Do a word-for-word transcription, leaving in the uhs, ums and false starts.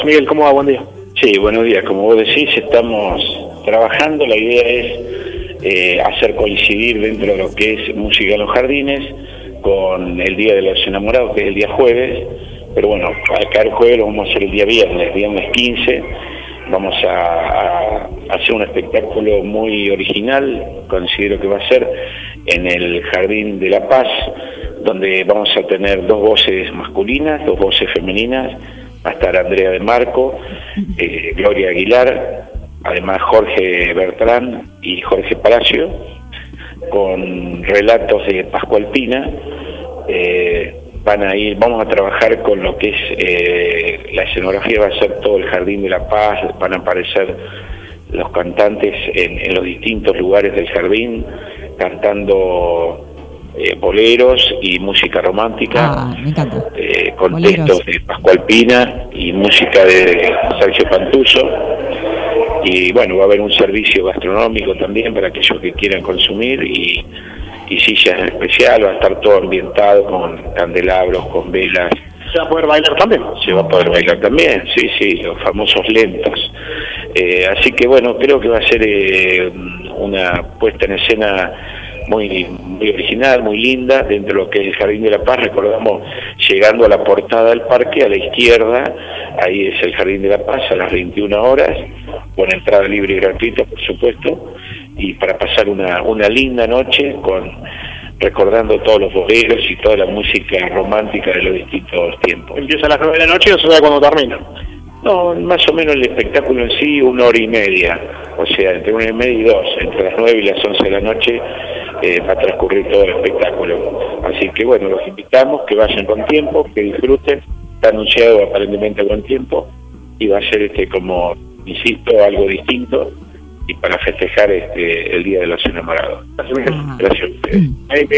Miguel, ¿cómo va? Buen día. Sí, buenos días. Como vos decís, estamos trabajando. La idea es eh, hacer coincidir dentro de lo que es Música en los Jardines con el Día de los Enamorados, que es el día jueves. Pero bueno, acá el jueves lo vamos a hacer el día viernes, viernes quince. Vamos a, a hacer un espectáculo muy original, considero que va a ser en el Jardín de la Paz, donde vamos a tener dos voces masculinas, dos voces femeninas. Va a estar Andrea de Marco, eh, Gloria Aguilar, además Jorge Bertrán y Jorge Palacio, con relatos de Pascual Pina. Eh, van a ir, vamos a trabajar con lo que es eh, la escenografía, va a ser todo el Jardín de la Paz, van a aparecer los cantantes en, en los distintos lugares del jardín, cantando Eh, boleros y música romántica, ah, me encanta. Eh, con Boleros. textos de Pascual Pina y música de Sergio Pantuso. Y bueno, va a haber un servicio gastronómico también para aquellos que quieran consumir, y, y sillas en especial. Va a estar todo ambientado con candelabros, con velas. ¿Se va a poder bailar también? Se va a poder bailar también, sí, sí, los famosos lentos. Eh, así que bueno, creo que va a ser eh, una puesta en escena muy, muy original, muy linda, dentro de lo que es el Jardín de la Paz. Recordamos, llegando a la portada del parque, a la izquierda, ahí es el Jardín de la Paz, a las veintiuna horas, con entrada libre y gratuita, por supuesto, y para pasar una, una linda noche con recordando todos los boleros y toda la música romántica de los distintos tiempos. ¿Empieza a las nueve de la noche o se sabe cuándo termina? No, más o menos el espectáculo en sí, una hora y media, o sea, entre una y media y dos, entre las nueve y las once de la noche eh, va a transcurrir todo el espectáculo. Así que bueno, los invitamos, que vayan con tiempo, que disfruten. Está anunciado aparentemente a buen tiempo, y va a ser, este como insisto, algo distinto, y para festejar este el Día de los Enamorados. Gracias, Miguel. Ah. Gracias a ustedes.